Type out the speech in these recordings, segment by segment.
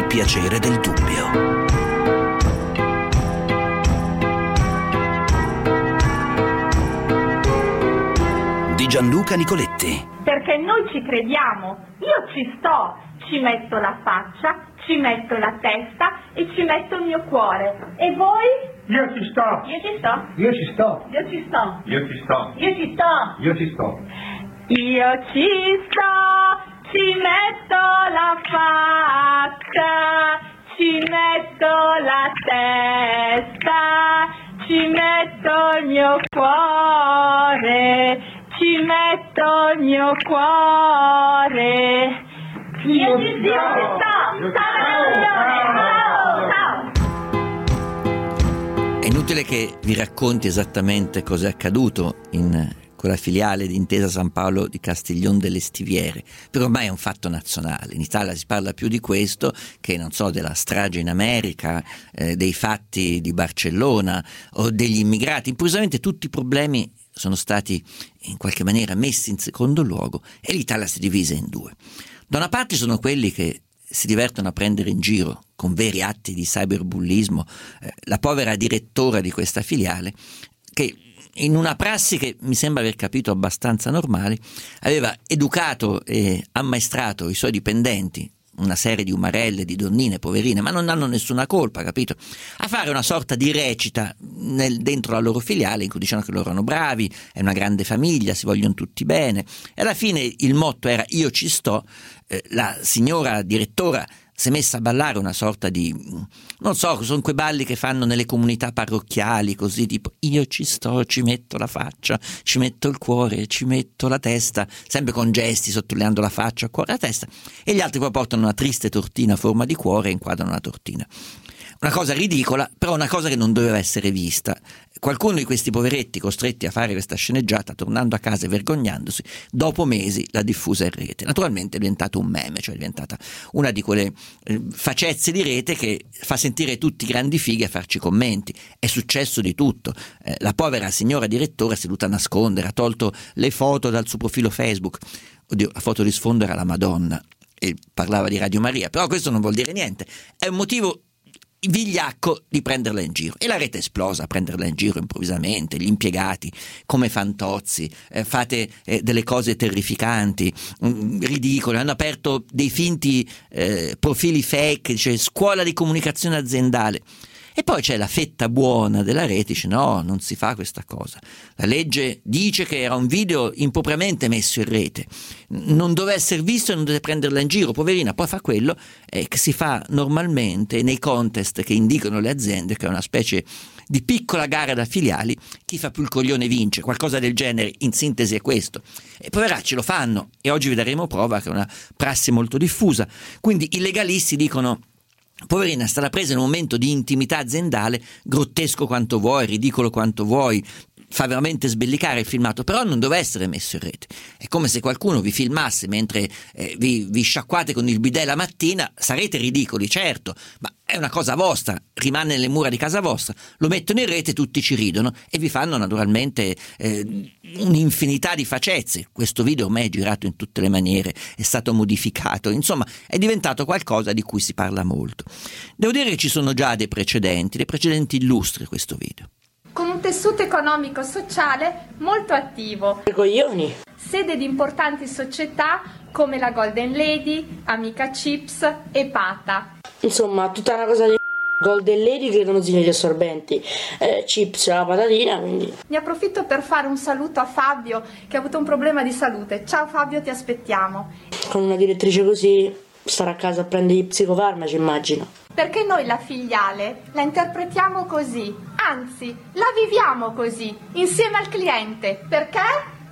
piacere del dubbio. Di Gianluca Nicoletti. Perché noi ci crediamo, io ci sto, ci metto la faccia, ci metto la testa e ci metto il mio cuore. E voi? Io ci sto. Io ci sto. Io ci sto. Io ci sto. Io ci sto. Io ci sto. Io ci sto. Io ci sto, ci metto la faccia, ci metto la testa, ci metto il mio cuore, ci metto il mio cuore. Io ci sto. È inutile che vi racconti esattamente cosa è accaduto in quella filiale di Intesa San Paolo di Castiglion delle Stiviere, però ormai è un fatto nazionale. In Italia si parla più di questo che, non so, della strage in America, dei fatti di Barcellona o degli immigrati. Improvvisamente tutti i problemi sono stati in qualche maniera messi in secondo luogo e l'Italia si divise in due. Da una parte sono quelli che si divertono a prendere in giro con veri atti di cyberbullismo la povera direttora di questa filiale, che in una prassi che mi sembra aver capito abbastanza normale aveva educato e ammaestrato i suoi dipendenti, una serie di umarelle, di donnine poverine, ma non hanno nessuna colpa, capito? A fare una sorta di recita dentro la loro filiale in cui dicevano che loro erano bravi, è una grande famiglia, si vogliono tutti bene, e alla fine il motto era io ci sto. La signora direttora si è messa a ballare una sorta di, non so, sono quei balli che fanno nelle comunità parrocchiali, così tipo io ci sto, ci metto la faccia, ci metto il cuore, ci metto la testa, sempre con gesti sottolineando la faccia, il cuore, la testa, e gli altri poi portano una triste tortina a forma di cuore e inquadrano la tortina. Una cosa ridicola, però una cosa che non doveva essere vista. Qualcuno di questi poveretti costretti a fare questa sceneggiata, tornando a casa e vergognandosi, dopo mesi l'ha diffusa in rete. Naturalmente è diventato un meme, cioè è diventata una di quelle facezze di rete che fa sentire tutti grandi fighi a farci commenti. È successo di tutto. La povera signora direttore è seduta a nascondere, ha tolto le foto dal suo profilo Facebook. Oddio, la foto di sfondo era la Madonna e parlava di Radio Maria, però questo non vuol dire niente. È un motivo vigliacco di prenderla in giro, e la rete è esplosa a prenderla in giro improvvisamente. Gli impiegati come Fantozzi fate delle cose terrificanti, ridicole, hanno aperto dei finti profili fake, cioè scuola di comunicazione aziendale. E poi c'è la fetta buona della rete, dice no, non si fa questa cosa. La legge dice che era un video impropriamente messo in rete, non doveva essere visto e non deve prenderla in giro, poverina. Poi fa quello che si fa normalmente nei contest che indicano le aziende, che è una specie di piccola gara da filiali, chi fa più il coglione vince, qualcosa del genere, in sintesi è questo. E poveracci lo fanno, e oggi vi daremo prova che è una prassi molto diffusa. Quindi i legalisti dicono poverina, è stata presa in un momento di intimità aziendale, grottesco quanto vuoi, ridicolo quanto vuoi, fa veramente sbellicare il filmato, però non doveva essere messo in rete. È come se qualcuno vi filmasse mentre vi sciacquate con il bidet la mattina. Sarete ridicoli, certo, ma è una cosa vostra, rimane nelle mura di casa vostra, lo mettono in rete, tutti ci ridono e vi fanno naturalmente un'infinità di facezze. Questo video ormai è girato in tutte le maniere, è stato modificato, insomma è diventato qualcosa di cui si parla molto. Devo dire che ci sono già dei precedenti illustri questo video. Con un tessuto economico-sociale molto attivo. Coglioni. Sede di importanti società come la Golden Lady, Amica Chips e Pata. Insomma, tutta una cosa di Golden Lady che non signori assorbenti, Chips la patatina, quindi. Ne approfitto per fare un saluto a Fabio che ha avuto un problema di salute. Ciao Fabio, ti aspettiamo. Con una direttrice così stare a casa a prendere gli psicofarmaci, immagino. Perché noi la filiale la interpretiamo così, anzi la viviamo così, insieme al cliente. Perché?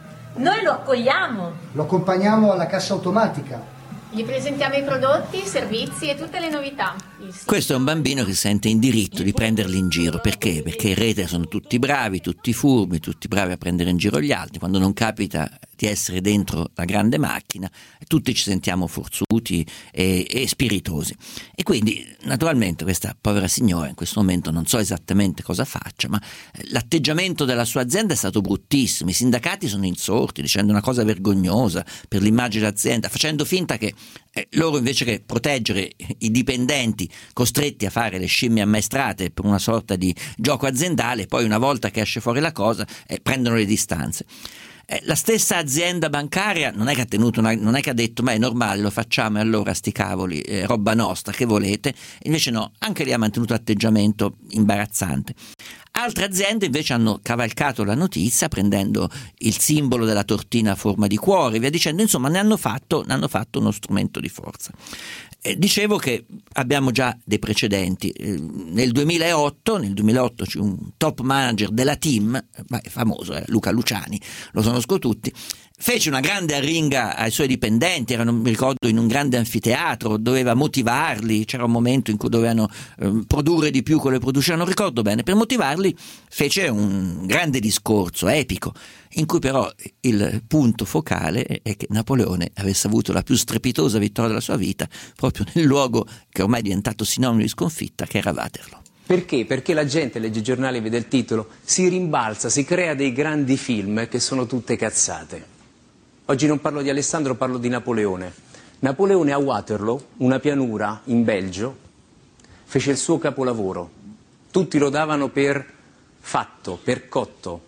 Noi lo accogliamo. Lo accompagniamo alla cassa automatica. Gli presentiamo i prodotti, i servizi e tutte le novità. Questo è un bambino che sente in diritto di prenderli in giro. Perché? Perché in rete sono tutti bravi, tutti furbi, tutti bravi a prendere in giro gli altri. Quando non capita di essere dentro la grande macchina, tutti ci sentiamo forzuti e spiritosi. E quindi naturalmente questa povera signora in questo momento non so esattamente cosa faccia, ma l'atteggiamento della sua azienda è stato bruttissimo. I sindacati sono insorti dicendo una cosa vergognosa per l'immagine dell'azienda, facendo finta che Loro invece che proteggere i dipendenti costretti a fare le scimmie ammaestrate per una sorta di gioco aziendale, poi una volta che esce fuori la cosa prendono le distanze. La stessa azienda bancaria non è che ha tenuto non è che ha detto ma è normale, lo facciamo e allora sti cavoli, roba nostra, che volete? Invece no, anche lì ha mantenuto atteggiamento imbarazzante. Altre aziende invece hanno cavalcato la notizia prendendo il simbolo della tortina a forma di cuore, via dicendo, insomma ne hanno fatto uno strumento di forza. Dicevo che abbiamo già dei precedenti. Nel 2008 c'è un top manager della TIM, famoso, Luca Luciani, lo conosco tutti, fece una grande arringa ai suoi dipendenti, erano, mi ricordo, in un grande anfiteatro, doveva motivarli, c'era un momento in cui dovevano produrre di più quello che producevano, non ricordo bene, per motivarli fece un grande discorso epico, in cui però il punto focale è che Napoleone avesse avuto la più strepitosa vittoria della sua vita proprio nel luogo che ormai è diventato sinonimo di sconfitta, che era Waterloo. Perché? Perché la gente legge i giornali, vede il titolo, si rimbalza, si crea dei grandi film che sono tutte cazzate. Oggi non parlo di Alessandro, parlo di Napoleone. Napoleone a Waterloo, una pianura in Belgio, fece il suo capolavoro. Tutti lo davano per fatto, per cotto,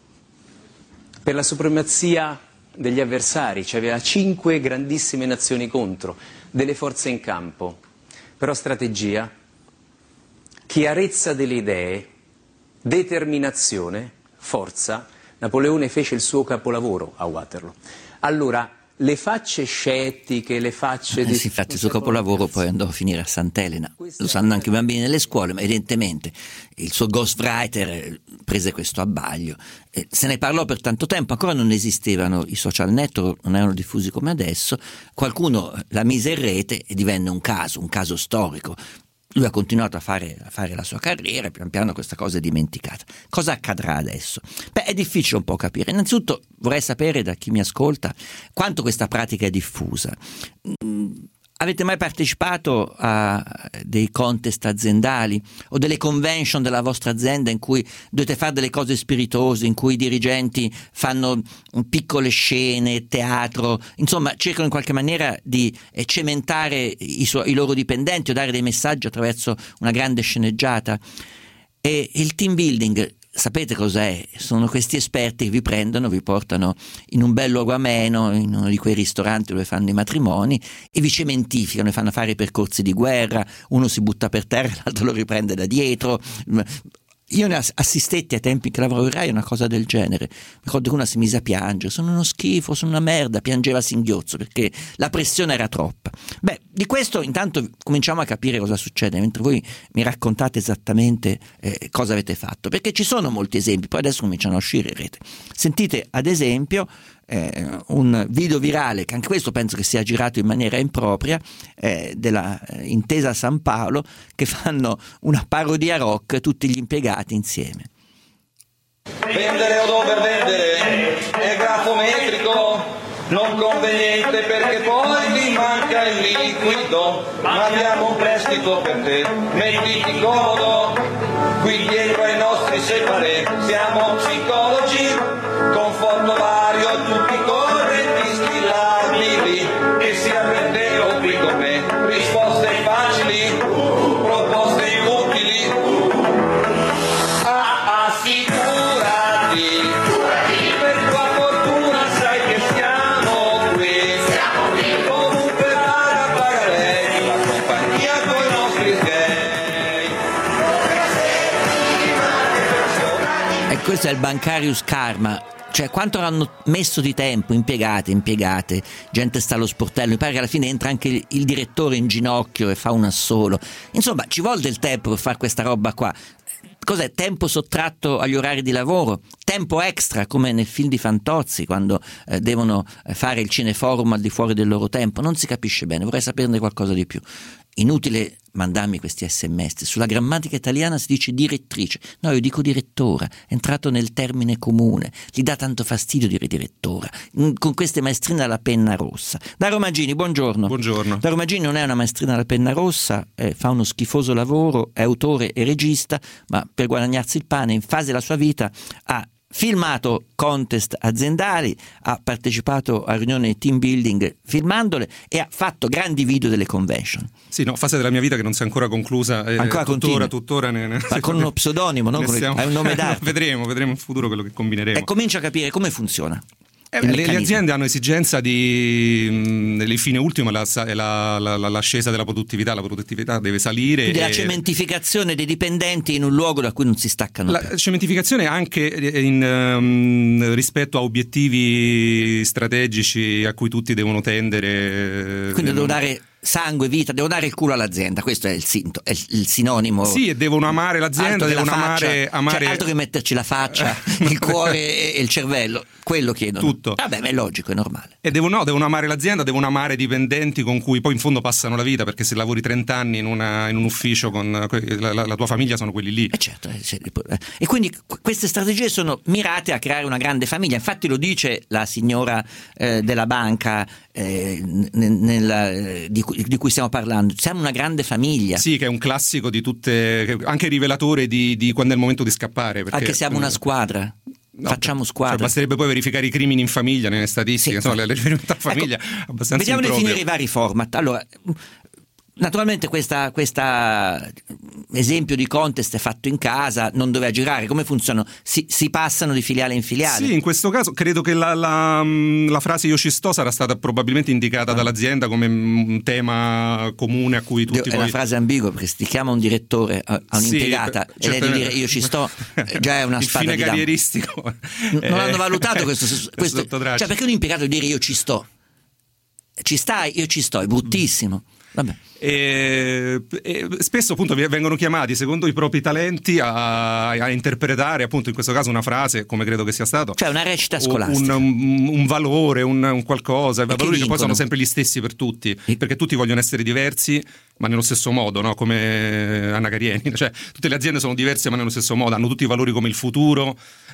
per la supremazia degli avversari. C'aveva 5 grandissime nazioni contro, delle forze in campo. Però strategia, chiarezza delle idee, determinazione, forza. Napoleone fece il suo capolavoro a Waterloo. Allora, le facce scettiche, le facce di... Sì, infatti il suo capolavoro poi andò a finire a Sant'Elena. Lo sanno anche i bambini nelle scuole, ma evidentemente il suo ghostwriter prese questo abbaglio. Se ne parlò per tanto tempo, ancora non esistevano i social network, non erano diffusi come adesso. Qualcuno la mise in rete e divenne un caso storico. Lui ha continuato a fare la sua carriera e pian piano questa cosa è dimenticata. Cosa accadrà adesso? È difficile un po' capire. Innanzitutto vorrei sapere da chi mi ascolta quanto questa pratica è diffusa. Avete mai partecipato a dei contest aziendali o delle convention della vostra azienda in cui dovete fare delle cose spiritose, in cui i dirigenti fanno piccole scene, teatro, insomma cercano in qualche maniera di cementare i loro dipendenti o dare dei messaggi attraverso una grande sceneggiata? E il team building, sapete cos'è? Sono questi esperti che vi prendono, vi portano in un bel luogo ameno, in uno di quei ristoranti dove fanno i matrimoni e vi cementificano e fanno fare i percorsi di guerra, uno si butta per terra, l'altro lo riprende da dietro. Io ne assistetti a tempi che lavoravo in Rai, una cosa del genere. Mi ricordo che una si mise a piangere, sono uno schifo, sono una merda, piangeva a singhiozzo perché la pressione era troppa. Di questo intanto cominciamo a capire cosa succede, mentre voi mi raccontate esattamente cosa avete fatto, perché ci sono molti esempi, poi adesso cominciano a uscire in rete. Sentite ad esempio un video virale, che anche questo penso che sia girato in maniera impropria, della Intesa San Paolo, che fanno una parodia rock tutti gli impiegati insieme. Vendere o dover vendere è grafometrico, non conveniente perché poi mi manca il liquido, ma abbiamo un prestito per te, mettiti comodo, qui dietro ai nostri separé, siamo psicologi, conforto vario a tutti i correnti stilabili, e sia per te o qui con me, risposte facili, proposte utili, assicurati, per tua fortuna sai che siamo qui, comunque paga lei, la compagnia con i nostri gay. E questo è il Bancarius Karma. Cioè, quanto hanno messo di tempo, impiegate, gente sta allo sportello, mi pare che alla fine entra anche il direttore in ginocchio e fa un assolo. Insomma, ci vuole del tempo per fare questa roba qua. Cos'è? Tempo sottratto agli orari di lavoro? Tempo extra, come nel film di Fantozzi, quando devono fare il cineforum al di fuori del loro tempo? Non si capisce bene, vorrei saperne qualcosa di più. Inutile mandarmi questi sms. Sulla grammatica italiana si dice direttrice, no, io dico direttora, è entrato nel termine comune, gli dà tanto fastidio dire direttora, con queste maestrine alla penna rossa. Dario Maggini, buongiorno. Buongiorno. Dario Maggini non è una maestrina alla penna rossa, fa uno schifoso lavoro, è autore e regista, ma per guadagnarsi il pane in fase della sua vita ha filmato contest aziendali, ha partecipato a riunioni di team building filmandole e ha fatto grandi video delle convention. Sì, no, fase della mia vita che non si è ancora conclusa, ancora tuttora ma con uno pseudonimo, no? Hai un nome d'arte. vedremo in futuro quello che combineremo. E comincio a capire come funziona. Le aziende hanno esigenza il fine ultimo è l'ascesa della produttività, la produttività deve salire. Quindi la cementificazione dei dipendenti in un luogo da cui non si staccano. La cementificazione anche rispetto a obiettivi strategici a cui tutti devono tendere. Quindi devo dare sangue, vita, devo dare il culo all'azienda, questo è il sinonimo. Sì, e devono amare l'azienda, devono amare... Cioè, altro che metterci la faccia, il cuore e il cervello, quello chiedono. Tutto. Vabbè, ma è logico, è normale. E devono amare l'azienda, devono amare i dipendenti con cui poi in fondo passano la vita, perché se lavori 30 anni in un ufficio con la tua famiglia sono quelli lì. Certo. E quindi queste strategie sono mirate a creare una grande famiglia. Infatti lo dice la signora della banca di cui stiamo parlando. Siamo una grande famiglia. Sì, che è un classico di tutte, anche rivelatore di quando è il momento di scappare. Perché, anche siamo una squadra. No, facciamo squadra. Cioè, basterebbe poi verificare i crimini in famiglia nelle statistiche, sì. le riferimenti a famiglia, ecco, abbastanza vediamo di improprio. finire i vari format. Allora, naturalmente questa esempio di contest è fatto in casa, non doveva girare. Come funzionano? Si passano di filiale in filiale? Sì, in questo caso credo che la frase io ci sto sarà stata probabilmente indicata dall'azienda come un tema comune a cui tutti è una frase ambigua, perché se ti chiama un direttore a un'impiegata e lei deve dire io ci sto, già è una spada di carrieristico. Non hanno valutato questo cioè, perché un impiegato deve dire io ci sto? Ci stai? Io ci sto, è bruttissimo. Vabbè. E spesso appunto vengono chiamati secondo i propri talenti a interpretare appunto in questo caso una frase, come credo che sia stato, cioè una recita scolastica, un valore, un qualcosa, valori che poi sono sempre gli stessi per tutti, E... perché tutti vogliono essere diversi ma nello stesso modo, no? Come Anna Carieni, cioè tutte le aziende sono diverse ma nello stesso modo, hanno tutti i valori come il futuro,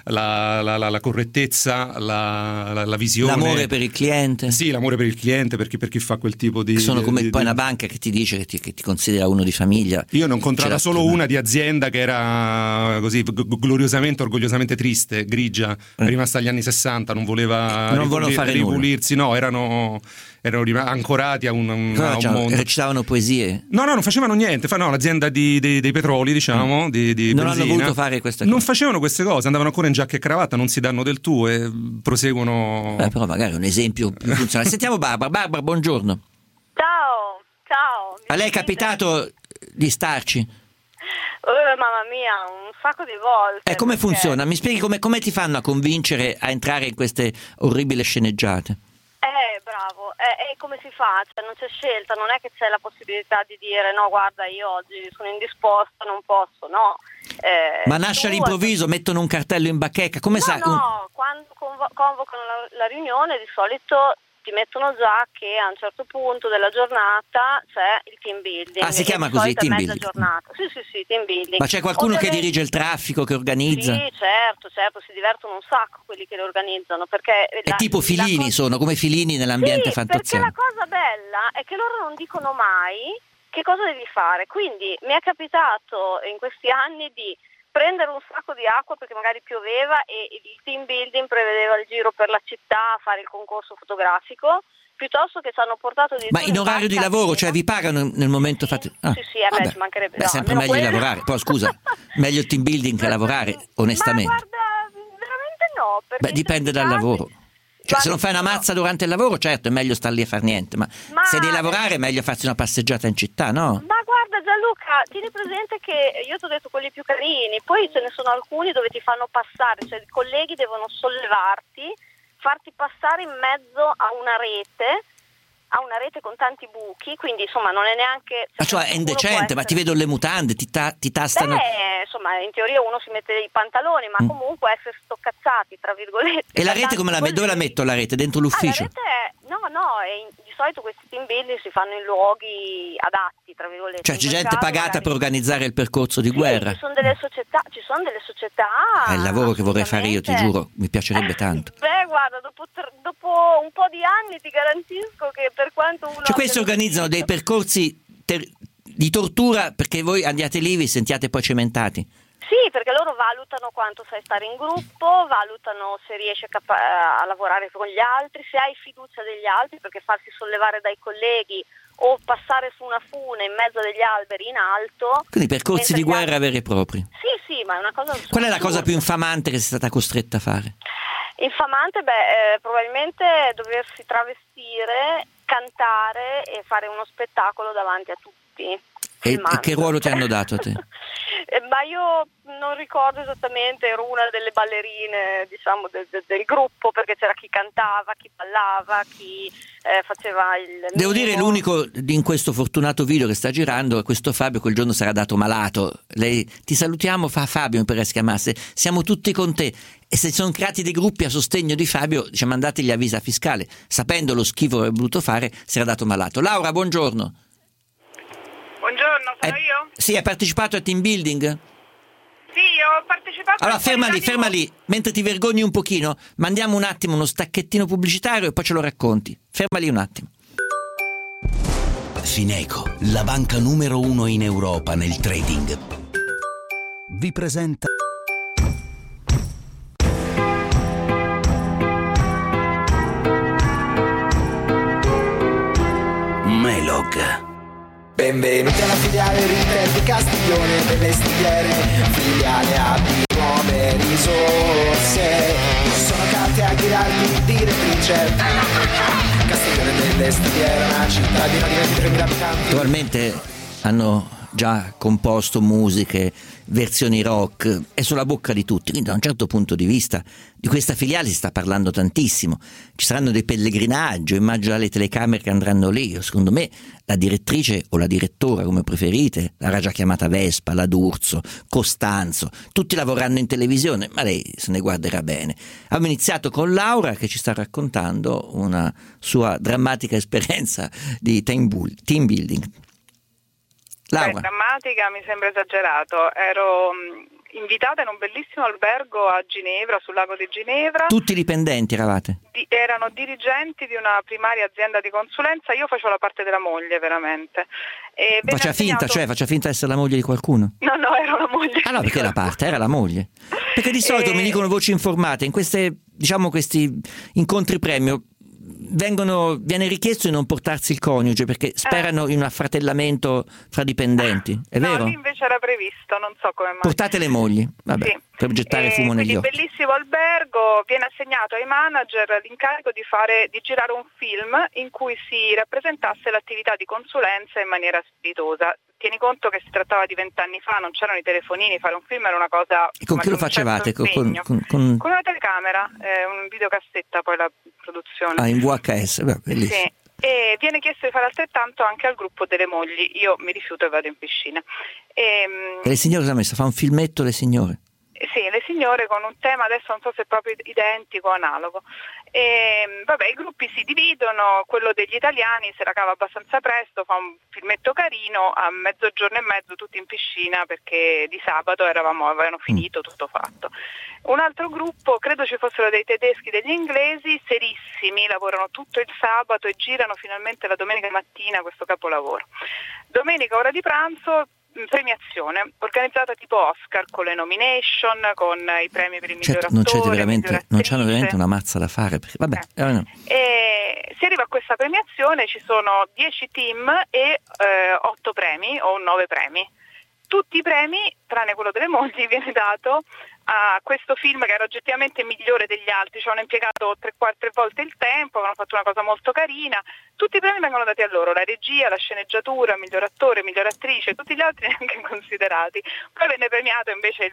la correttezza, la visione, l'amore per il cliente. Sì, l'amore per il cliente, per chi fa quel tipo di... Sono come poi una banca che ti dice che ti considera uno di famiglia. Io ne ho incontrata solo una di azienda che era così gloriosamente, orgogliosamente triste, grigia, rimasta agli anni 60, non voleva ripulirsi, no, erano ancorati a un mondo. Recitavano poesie? No, non facevano niente, un'azienda dei petroli, diciamo, di non benzina. hanno voluto fare queste cose. Non facevano queste cose, andavano ancora in giacca e cravatta, non si danno del tuo e proseguono. Però magari è un esempio più funzionale. Sentiamo Barbara, buongiorno. Ciao. A lei è capitato di starci? Mamma mia, un sacco di volte. Come funziona? Mi spieghi come ti fanno a convincere a entrare in queste orribili sceneggiate? Bravo, e come si fa? Cioè, non c'è scelta, non è che c'è la possibilità di dire no, guarda, io oggi sono indisposta, non posso, no. Ma nasce all'improvviso, mettono un cartello in bacheca, come sai? No, quando convocano la riunione di solito ti mettono già che a un certo punto della giornata c'è il team building. Si chiama così, team building? Giornata. Sì, team building. Ma c'è qualcuno che dirige il traffico, che organizza? Sì, certo, si divertono un sacco quelli che lo organizzano, perché è tipo filini, sono come filini nell'ambiente fantasioso. Perché la cosa bella è che loro non dicono mai che cosa devi fare, quindi mi è capitato in questi anni di prendere un sacco di acqua perché magari pioveva e il team building prevedeva il giro per la città, fare il concorso fotografico, piuttosto che ci hanno portato di... Ma in orario di lavoro, cioè vi pagano nel momento fate... Sì, ci mancherebbe. È sempre meglio di lavorare, poi scusa, meglio il team building che lavorare, onestamente. Ma guarda, veramente no. Perché dipende dal lavoro. Cioè, se non fai una mazza durante il lavoro, certo, è meglio star lì a far niente, ma se devi lavorare è meglio farsi una passeggiata in città, no? Ma guarda Gianluca, tieni presente che io ti ho detto quelli più carini, poi ce ne sono alcuni dove ti fanno passare, cioè i colleghi devono sollevarti, farti passare in mezzo a una rete con tanti buchi, quindi insomma non è neanche... cioè è indecente, ma ti vedo le mutande, ti tastano... insomma in teoria uno si mette i pantaloni, ma comunque essere stoccazzati, tra virgolette. E la rete come dove la metto la rete? Dentro l'ufficio? La rete di solito questi team building si fanno in luoghi adatti, tra virgolette. Cioè c'è gente pagata per organizzare il percorso di guerra? Ci sono delle società... È il lavoro che vorrei fare io, ti giuro, mi piacerebbe tanto. Guarda, dopo un po' di anni ti garantisco che per quanto uno... Cioè questi organizzano dei percorsi di tortura perché voi andiate lì e vi sentiate poi cementati? Sì, Sì, perché loro valutano quanto sai stare in gruppo, valutano se riesci a lavorare con gli altri, se hai fiducia degli altri, perché farsi sollevare dai colleghi o passare su una fune in mezzo degli alberi in alto. Quindi percorsi di guerra veri e propri. Sì, ma è una cosa. Qual è la cosa più infamante che sei stata costretta a fare? Infamante, probabilmente doversi travestire, cantare e fare uno spettacolo davanti a tutti. E che ruolo ti hanno dato a te? Ma io non ricordo esattamente, ero una delle ballerine, diciamo, del gruppo, perché c'era chi cantava, chi ballava, chi faceva il... Devo dire, l'unico in questo fortunato video che sta girando è questo Fabio, quel giorno sarà dato malato. Lei, ti salutiamo, fa Fabio, mi pare si chiamasse, siamo tutti con te. E se sono creati dei gruppi a sostegno di Fabio, diciamo, mandategli avvisa fiscale. Sapendo lo schifo che avrebbe voluto fare, si era dato malato. Laura, buongiorno. Buongiorno, sono io? Sì, hai partecipato a team building? Sì, ho partecipato. Allora ferma lì, mentre ti vergogni un pochino, mandiamo un attimo uno stacchettino pubblicitario e poi ce lo racconti. Ferma lì un attimo. Fineco, la banca numero 1 in Europa nel trading, vi presenta Melog. Benvenuti alla filiale retail di Castiglione delle Stiviere, filiale abbi nuove risorse, sono carte a ghirardi direttrice. Castiglione delle Stiviere, una cittadina di 23.000 abitanti. Attualmente hanno già composto musiche, versioni rock, è sulla bocca di tutti, quindi da un certo punto di vista di questa filiale si sta parlando tantissimo. Ci saranno dei pellegrinaggi, immagino le telecamere che andranno lì. Secondo me la direttrice o la direttora, come preferite, l'ha già chiamata Vespa, la D'Urso, Costanzo, tutti lavoreranno in televisione, ma lei se ne guarderà bene. Abbiamo iniziato con Laura che ci sta raccontando una sua drammatica esperienza di team building. Laura. Drammatica mi sembra esagerato. Ero invitata in un bellissimo albergo a Ginevra, sul lago di Ginevra. Tutti dipendenti eravate? Erano dirigenti di una primaria azienda di consulenza, io facevo la parte della moglie veramente. Faceva finta di essere la moglie di qualcuno? No, ero la moglie. Ah no, perché la parte era la moglie. Perché di solito mi dicono voci informate, in questi incontri premio viene richiesto di non portarsi il coniuge perché sperano in un affratellamento fra dipendenti, è vero? No, lì invece era previsto, non so come mai. Portate le mogli, vabbè, sì. Per gettare fumo negli occhi. Bellissimo albergo, viene assegnato ai manager l'incarico di girare un film in cui si rappresentasse l'attività di consulenza in maniera spiritosa. Tieni conto che si trattava di 20 anni fa, non c'erano i telefonini, fare un film era una cosa... E con chi lo facevate? Con una telecamera, un videocassetta poi la produzione. Ah, in VHS, beh, bellissimo. Sì. E viene chiesto di fare altrettanto anche al gruppo delle mogli. Io mi rifiuto e vado in piscina. E le signore cosa ha messo? Fa un filmetto le signore? Sì, le signore con un tema, adesso non so se è proprio identico o analogo. I gruppi si dividono, quello degli italiani se la cava abbastanza presto, fa un filmetto carino, a mezzogiorno e mezzo tutti in piscina perché di sabato avevano finito, tutto fatto. Un altro gruppo, credo ci fossero dei tedeschi, degli inglesi, serissimi, lavorano tutto il sabato e girano finalmente la domenica mattina questo capolavoro. Domenica ora di pranzo, premiazione organizzata tipo Oscar con le nomination, con i premi per il miglior attore, non c'hanno veramente una mazza da fare perché, vabbè, no. Si arriva a questa premiazione, ci sono 10 team e 8 premi o 9 premi. Tutti i premi, tranne quello delle mogli, viene dato a questo film che era oggettivamente migliore degli altri, ci hanno impiegato 3 volte il tempo, avevano fatto una cosa molto carina. Tutti i premi vengono dati a loro, la regia, la sceneggiatura, miglior attore, miglior attrice, tutti gli altri neanche considerati. Poi venne premiato invece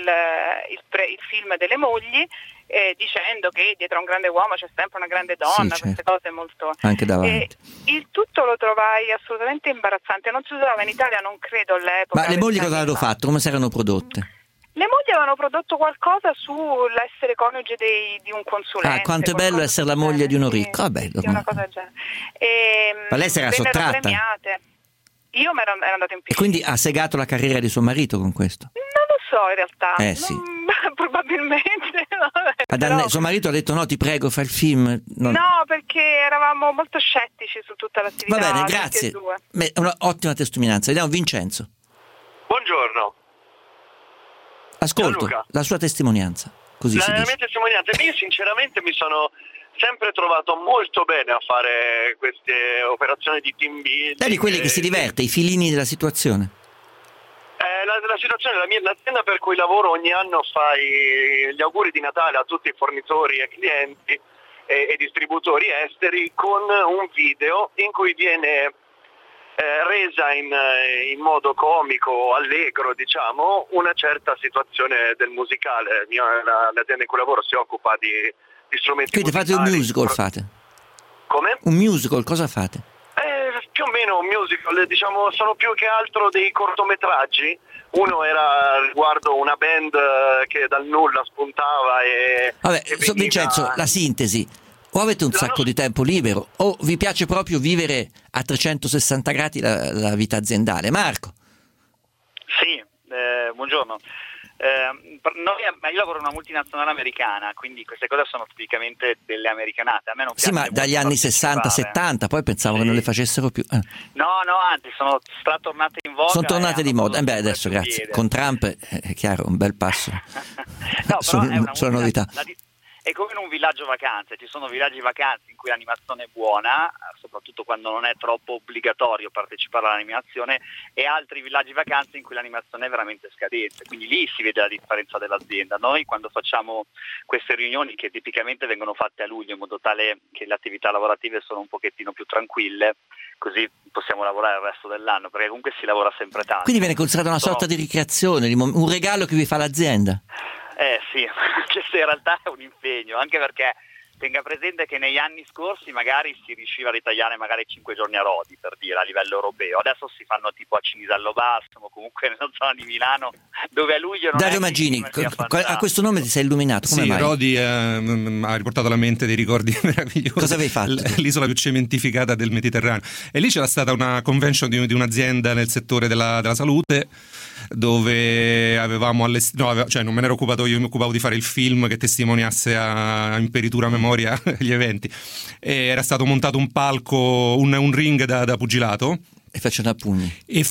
il film delle mogli, dicendo che dietro a un grande uomo c'è sempre una grande donna, sì, queste cose molto... Anche davanti. Il tutto lo trovai assolutamente imbarazzante, non si usava in Italia, non credo all'epoca. Ma le mogli cosa avevano fatto? Come si erano prodotte? Le mogli avevano prodotto qualcosa sull'essere coniuge di un consulente. Ah, quanto è bello essere la moglie di uno ricco. Vabbè, una cosa del genere. Ma lei si era sottratta? Premiate. Io ero andato in piscina. E quindi ha segato la carriera di suo marito con questo? Non lo so in realtà. Sì. Probabilmente. Suo marito ha detto no, ti prego, fai il film. No, perché eravamo molto scettici su tutta l'attività. Va bene, grazie. È un'ottima testimonianza. Vediamo Vincenzo. Buongiorno. Ascolto la sua testimonianza. Così la mia testimonianza. Io sinceramente mi sono sempre trovato molto bene a fare queste operazioni di team building. Lei di quelli che si diverte, i filini della situazione. La situazione, l'azienda per cui lavoro ogni anno fa gli auguri di Natale a tutti i fornitori e clienti e distributori esteri con un video in cui viene resa in modo comico, allegro, diciamo, una certa situazione del musicale. L'azienda in cui lavoro si occupa di strumenti Quindi musicali. fate un musical, fate? Come? Un musical, cosa fate? Più o meno un musical, diciamo, sono più che altro dei cortometraggi. Uno era riguardo una band che dal nulla spuntava e... Vabbè, Vincenzo, la sintesi. O avete un sacco di tempo libero o vi piace proprio vivere a 360 gradi la vita aziendale. Marco? Sì, buongiorno. Io lavoro in una multinazionale americana, quindi queste cose sono tipicamente delle americanate. A me non piace. Sì, ma dagli anni 60-70, poi pensavo che non le facessero più. No, anzi, sono tornate in voga. Sono tornate di moda. Adesso grazie. Con Trump è chiaro, un bel passo. sulla novità. È come in un villaggio vacanze, ci sono villaggi vacanze in cui l'animazione è buona, soprattutto quando non è troppo obbligatorio partecipare all'animazione, e altri villaggi vacanze in cui l'animazione è veramente scadente, quindi lì si vede la differenza dell'azienda. Noi quando facciamo queste riunioni, che tipicamente vengono fatte a luglio in modo tale che le attività lavorative sono un pochettino più tranquille, così possiamo lavorare il resto dell'anno, perché comunque si lavora sempre tanto. Quindi viene considerata una sorta di ricreazione, un regalo che vi fa l'azienda? Sì, anche se in realtà è un impegno, anche perché tenga presente che negli anni scorsi magari si riusciva a ritagliare magari 5 giorni a Rodi, per dire, a livello europeo. Adesso si fanno tipo a Cinisello Balsamo, comunque nella zona di Milano, dove a luglio non Dario Maggini, a questo nome ti sei illuminato, come mai? Rodi ha riportato alla mente dei ricordi meravigliosi. Cosa avevi fatto? L'isola più cementificata del Mediterraneo. E lì c'era stata una convention di un'azienda nel settore della salute, dove avevamo non me ne ero occupato io, mi occupavo di fare il film che testimoniasse a imperitura memoria gli eventi, e era stato montato un palco, un ring da pugilato, e facevano a pugni, e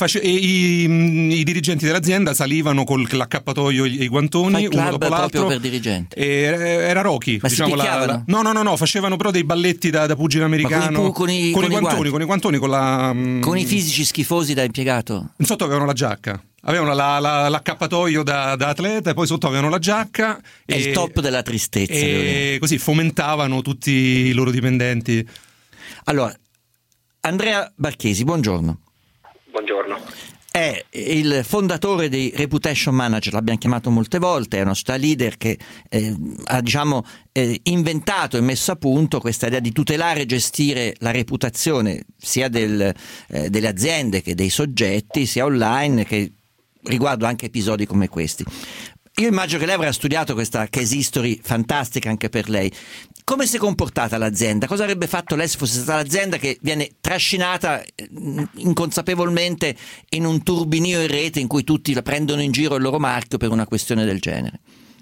i dirigenti dell'azienda salivano con l'accappatoio e i guantoni uno dopo l'altro per dirigente. E era Rocky, ma diciamo, no, facevano però dei balletti da pugile americano con i guantoni, con i fisici schifosi da impiegato. Sotto avevano la giacca. Avevano l'accappatoio da atleta, e poi sotto avevano la giacca. È il top della tristezza. E così fomentavano tutti i loro dipendenti. Allora, Andrea Barchesi, buongiorno. Buongiorno. È il fondatore di Reputation Manager, l'abbiamo chiamato molte volte, è una società leader che ha inventato e messo a punto questa idea di tutelare e gestire la reputazione sia delle aziende che dei soggetti, sia online che riguardo anche episodi come questi. Io immagino che lei avrà studiato questa case history fantastica anche per lei. Come si è comportata l'azienda? Cosa avrebbe fatto lei se fosse stata l'azienda che viene trascinata inconsapevolmente in un turbinio in rete in cui tutti la prendono in giro il loro marchio per una questione del genere?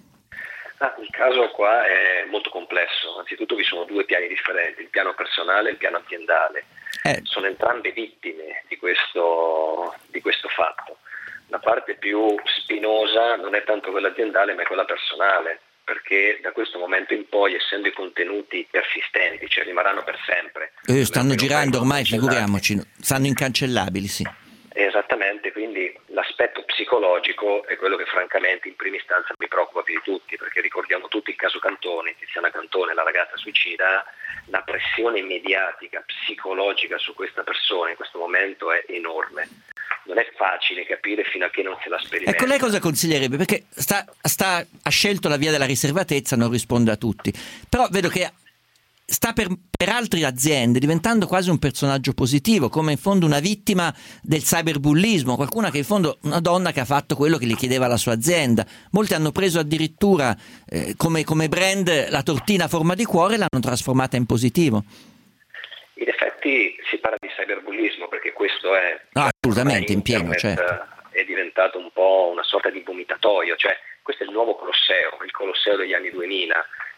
Il caso qua è molto complesso. Anzitutto vi sono due piani differenti, il piano personale e il piano aziendale. Sono entrambe vittime di questo fatto. La parte più spinosa non è tanto quella aziendale, ma è quella personale, perché da questo momento in poi, essendo i contenuti persistenti, cioè rimarranno per sempre. Stanno girando ormai, figuriamoci, stanno incancellabili, sì. Esattamente, quindi l'aspetto psicologico è quello che francamente in prima istanza mi preoccupa più di tutti, perché ricordiamo tutti il caso Cantone, Tiziana Cantone, la ragazza suicida. La pressione mediatica, psicologica su questa persona in questo momento è enorme. Non è facile capire fino a che non se la sperimenta. Ecco, lei cosa consiglierebbe? Perché ha scelto la via della riservatezza, non risponde a tutti. Però vedo che sta per altre aziende diventando quasi un personaggio positivo, come in fondo una vittima del cyberbullismo, qualcuna che in fondo, una donna che ha fatto quello che gli chiedeva la sua azienda. Molti hanno preso addirittura come brand la tortina a forma di cuore e l'hanno trasformata in positivo. In effetti si parla di cyberbullismo perché questo è assolutamente in pieno, certo. È diventato un po' una sorta di vomitatoio, cioè questo è il nuovo Colosseo, il Colosseo degli anni 2000,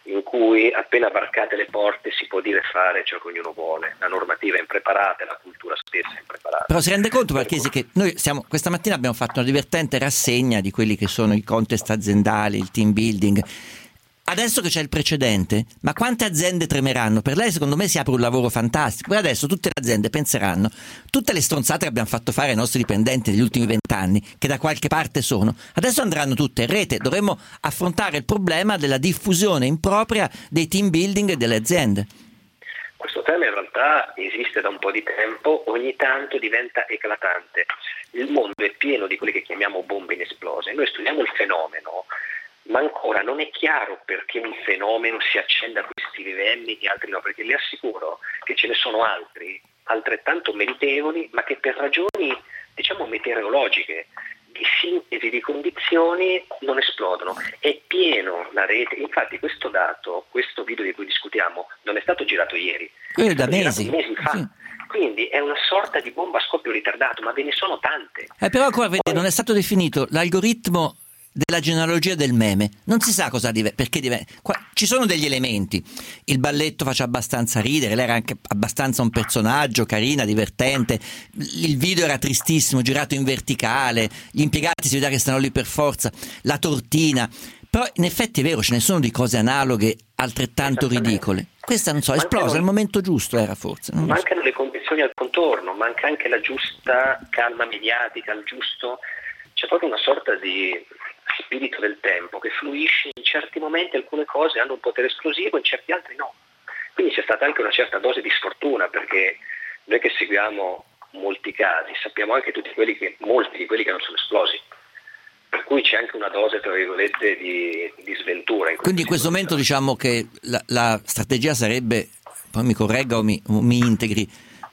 in cui appena varcate le porte si può dire e fare ciò che ognuno vuole. La normativa è impreparata e la cultura stessa è impreparata. Però si rende conto, Marchesi, che noi questa mattina abbiamo fatto una divertente rassegna di quelli che sono i contest aziendali, il team building. Adesso che c'è il precedente, ma quante aziende tremeranno? Per lei secondo me si apre un lavoro fantastico. Poi adesso tutte le aziende penseranno, tutte le stronzate che abbiamo fatto fare ai nostri dipendenti negli ultimi 20 anni, che da qualche parte sono, adesso andranno tutte in rete. Dovremmo affrontare il problema della diffusione impropria dei team building e delle aziende. Questo tema in realtà esiste da un po' di tempo, ogni tanto diventa eclatante. Il mondo è pieno di quelle che chiamiamo bombe inesplose. Noi studiamo il fenomeno, ma ancora non è chiaro perché un fenomeno si accenda a questi livelli e altri no, perché le assicuro che ce ne sono altri altrettanto meritevoli, ma che per ragioni, diciamo, meteorologiche, di sintesi di condizioni non esplodono. È pieno la rete, infatti questo dato, questo video di cui discutiamo non è stato girato ieri, è da mesi fa. Sì. Quindi è una sorta di bomba a scoppio ritardato, ma ve ne sono tante. Però ancora non è stato definito l'algoritmo della genealogia del meme. Non si sa cosa perché ci sono degli elementi. Il balletto faccia abbastanza ridere, lei era anche abbastanza un personaggio, carina, divertente. Il video era tristissimo, girato in verticale, gli impiegati si vedeva che stanno lì per forza, la tortina. Però in effetti è vero, ce ne sono di cose analoghe altrettanto ridicole. Questa non so, è esplosa al momento giusto, era forse. Mancano le condizioni al contorno, manca anche la giusta calma mediatica, il giusto. C'è proprio una sorta di spirito del tempo che fluisce. In certi momenti alcune cose hanno un potere esplosivo, in certi altri no. Quindi c'è stata anche una certa dose di sfortuna, perché noi che seguiamo molti casi sappiamo anche molti di quelli che non sono esplosi, per cui c'è anche una dose, tra virgolette, di sventura. Quindi in questo momento diciamo che la strategia sarebbe, poi mi corregga o mi integri,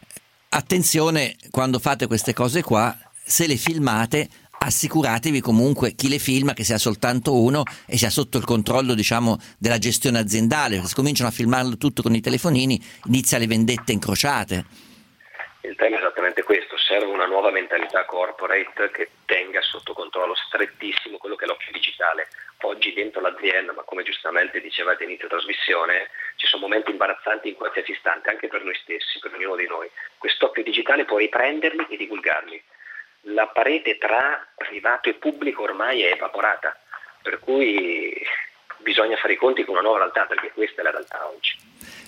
attenzione quando fate queste cose qua, se le filmate assicuratevi comunque chi le filma che sia soltanto uno e sia sotto il controllo, diciamo, della gestione aziendale, perché se cominciano a filmarlo tutto con i telefonini inizia le vendette incrociate. Il tema è esattamente questo, serve una nuova mentalità corporate che tenga sotto controllo strettissimo quello che è l'occhio digitale. Oggi dentro l'azienda, ma come giustamente dicevate inizio trasmissione, ci sono momenti imbarazzanti in qualsiasi istante, anche per noi stessi, per ognuno di noi. Quest'occhio digitale può riprenderli e divulgarli. La parete tra privato e pubblico ormai è evaporata, per cui bisogna fare i conti con una nuova realtà, perché questa è la realtà oggi.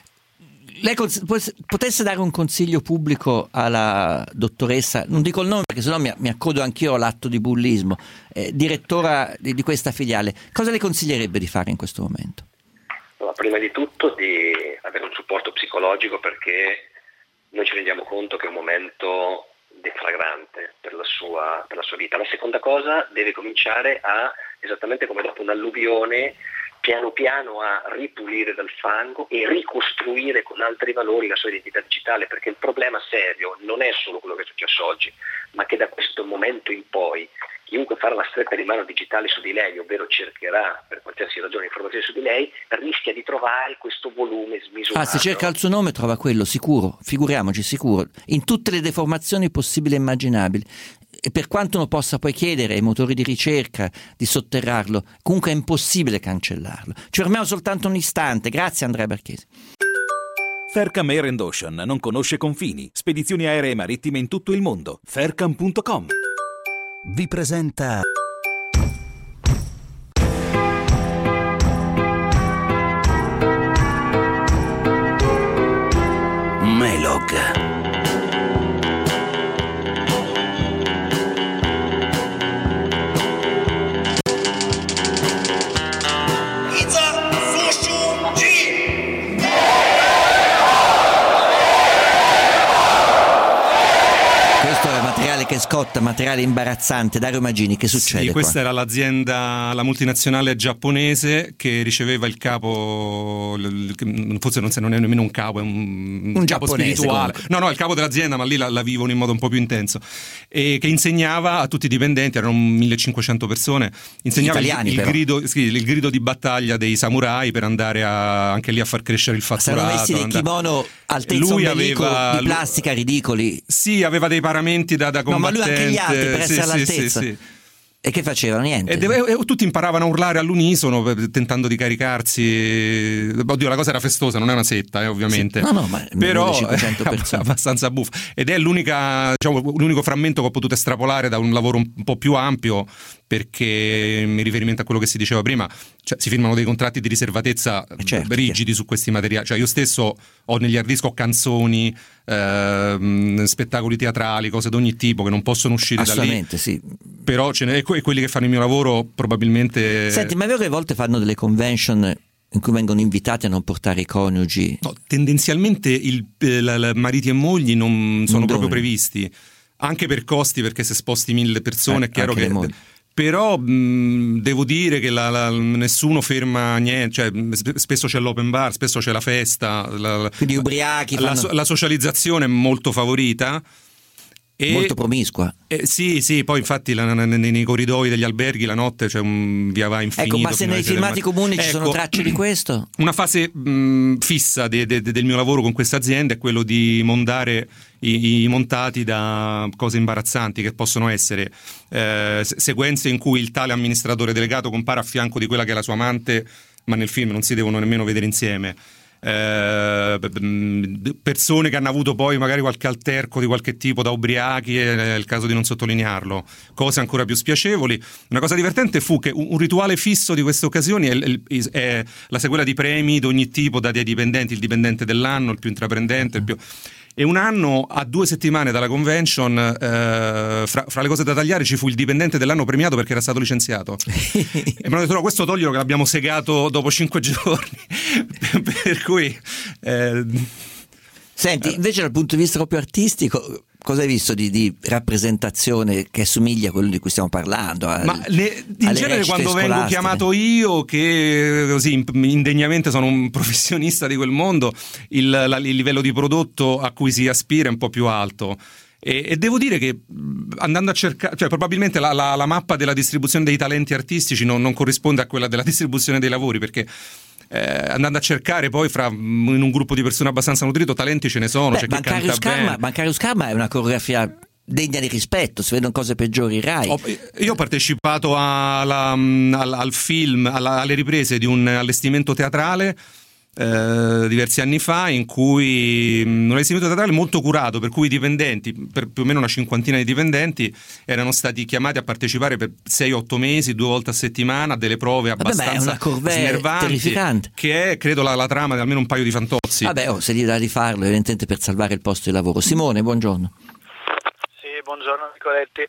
Lei potesse dare un consiglio pubblico alla dottoressa, non dico il nome perché sennò mi accodo anch'io all'atto di bullismo, direttora di questa filiale, cosa le consiglierebbe di fare in questo momento? Allora, prima di tutto di avere un supporto psicologico, perché noi ci rendiamo conto che è un momento deflagrante per la sua vita. La seconda cosa, deve cominciare esattamente come dopo un'alluvione, piano piano a ripulire dal fango e ricostruire con altri valori la sua identità digitale, perché il problema serio non è solo quello che è successo oggi, ma che da questo momento in poi chiunque farà la stretta di mano digitale su di lei, ovvero cercherà per qualsiasi ragione informazioni su di lei, rischia di trovare questo volume smisurato. Se cerca il suo nome trova quello, sicuro, figuriamoci, sicuro, in tutte le deformazioni possibili e immaginabili. E per quanto uno possa poi chiedere ai motori di ricerca di sotterrarlo, comunque è impossibile cancellarlo. Ci fermiamo soltanto un istante. Grazie Andrea Marchesi. Faircam Air & Ocean non conosce confini. Spedizioni aeree marittime in tutto il mondo. Faircam.com vi presenta Melog. Che scotta, materiale imbarazzante. Dario Magini, che succede? Sì, questa era l'azienda, la multinazionale giapponese che riceveva il capo, forse non è nemmeno un capo, è un capo spirituale. Comunque. No, il capo dell'azienda, ma lì la vivono in modo un po' più intenso. E che insegnava a tutti i dipendenti, erano 1500 persone, insegnava il grido di battaglia dei samurai per andare anche lì a far crescere il fatturato. Saranno messi dei kimono altezza ombelico di plastica ridicoli. Sì, aveva dei paramenti da combattente. No, ma lui anche gli altri per essere all'altezza. Sì. E che facevano? Niente. E tutti imparavano a urlare all'unisono tentando di caricarsi. Oddio, la cosa era festosa, non è una setta, ovviamente. Sì. No, ma però 1500 persone. Abbastanza buffa. Ed è l'unico frammento che ho potuto estrapolare da un lavoro un po' più ampio, perché in riferimento a quello che si diceva prima, cioè, si firmano dei contratti di riservatezza rigidi su questi materiali. Cioè, io stesso ho negli hard disk canzoni, spettacoli teatrali, cose d'ogni tipo che non possono uscire da lì. Assolutamente, sì. Però quelli che fanno il mio lavoro probabilmente... Senti, ma è vero che a volte fanno delle convention in cui vengono invitati a non portare i coniugi? No, tendenzialmente mariti e mogli non sono proprio previsti, anche per costi, perché se sposti 1000 persone è chiaro che... Però devo dire che nessuno ferma niente, cioè, spesso c'è l'open bar, spesso c'è la festa, quindi ubriachi la socializzazione è molto favorita. Molto promiscua. Sì, poi infatti nei corridoi degli alberghi la notte c'è un via va infinito. Ecco, ma se nei filmati comuni ci sono tracce di questo? Una fase fissa del mio lavoro con questa azienda è quello di mondare i montati da cose imbarazzanti, che possono essere sequenze in cui il tale amministratore delegato compare a fianco di quella che è la sua amante, ma nel film non si devono nemmeno vedere insieme. Persone che hanno avuto poi magari qualche alterco di qualche tipo da ubriachi, è il caso di non sottolinearlo, cose ancora più spiacevoli. Una cosa divertente fu che un rituale fisso di queste occasioni è la sequela di premi di ogni tipo dati ai dipendenti, il dipendente dell'anno, il più intraprendente, il più... E un anno, a 2 settimane dalla convention, fra le cose da tagliare ci fu il dipendente dell'anno premiato perché era stato licenziato. E mi hanno detto: no, questo toglilo che l'abbiamo segato dopo 5 giorni. Per cui... Senti, invece dal punto di vista proprio artistico, cosa hai visto di rappresentazione che assomiglia a quello di cui stiamo parlando? Ma in genere quando vengo chiamato io, che così indegnamente sono un professionista di quel mondo, il livello di prodotto a cui si aspira è un po' più alto. E devo dire che andando a cercare, cioè probabilmente la mappa della distribuzione dei talenti artistici non corrisponde a quella della distribuzione dei lavori, perché andando a cercare poi in un gruppo di persone abbastanza nutrito talenti ce ne sono. C'è Bancarius Karma è una coreografia degna di rispetto, si vedono cose peggiori in Rai. Io ho partecipato al film, alle riprese di un allestimento teatrale diversi anni fa, in cui un allestimento teatrale molto curato, per cui i dipendenti, per più o meno una cinquantina di dipendenti, erano stati chiamati a partecipare per 6-8 mesi, 2 volte a settimana, a delle prove abbastanza snervanti, terrificante, che è credo la trama di almeno un paio di fantozzi. Vabbè, se gli dà di farlo evidentemente per salvare il posto di lavoro. Simone, buongiorno. Buongiorno Nicoletti,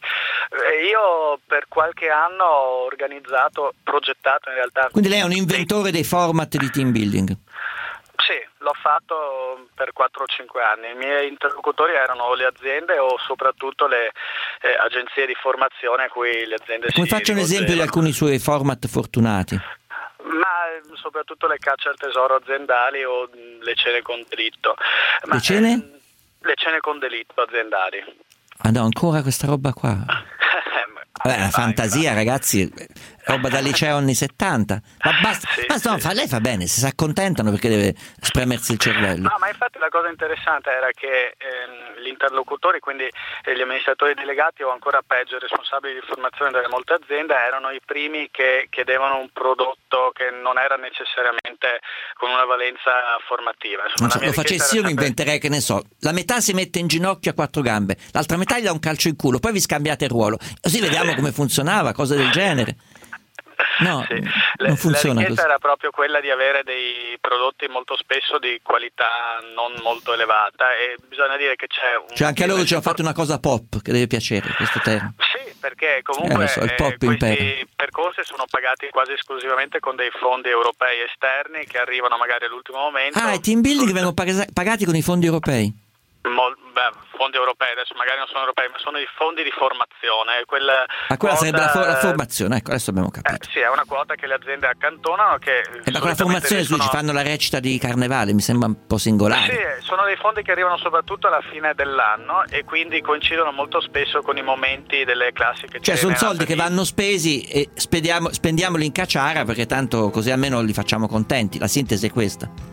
io per qualche anno ho organizzato, progettato in realtà... Quindi lei è un inventore dei format di team building? Sì, l'ho fatto per 4 o 5 anni. I miei interlocutori erano le aziende o soprattutto le agenzie di formazione a cui le aziende Come faccio un esempio di alcuni suoi format fortunati? Ma soprattutto le cacce al tesoro aziendali o le cene con delitto. Le cene? Le cene con delitto aziendali. Ah no, ancora questa roba qua? Vabbè, la fantasia, ragazzi, roba da liceo anni 70. Ma basta, lei fa bene, se si accontentano perché deve spremersi il cervello. No, ma infatti la cosa interessante era che gli interlocutori, quindi gli amministratori delegati o ancora peggio i responsabili di formazione delle molte aziende, erano i primi che chiedevano un prodotto che non era necessariamente con una valenza formativa. Insomma, non so, lo facessi io mi inventerei, che ne so, la metà si mette in ginocchio a 4 gambe, l'altra metà gli dà un calcio in culo, poi vi scambiate il ruolo, così vediamo come funzionava, cose del genere. No, sì. Non funziona la richiesta così. Era proprio quella di avere dei prodotti molto spesso di qualità non molto elevata, e bisogna dire che c'è anche a loro ci hanno fatto una cosa pop che deve piacere, questo termine. Sì, perché comunque il pop questi percorsi sono pagati quasi esclusivamente con dei fondi europei esterni che arrivano magari all'ultimo momento. I team building vengono pagati con i fondi europei? Fondi europei, adesso magari non sono europei, ma sono i fondi di formazione. Quella sarebbe la formazione, ecco, adesso abbiamo capito. Sì, è una quota che le aziende accantonano. Ma con la formazione ci fanno la recita di carnevale, mi sembra un po' singolare. Sì, sono dei fondi che arrivano soprattutto alla fine dell'anno e quindi coincidono molto spesso con i momenti delle classiche. Cioè sono soldi che vanno spesi e spendiamoli in cacciara, perché tanto così almeno li facciamo contenti. La sintesi è questa.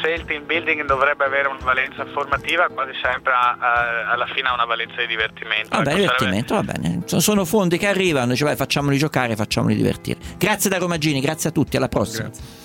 se il team building dovrebbe avere una valenza formativa, quasi sempre alla fine ha una valenza di divertimento. Va bene. Sono fondi che arrivano, facciamoli giocare, facciamoli divertire. Grazie da Roma Gini, grazie a tutti, alla prossima. Grazie.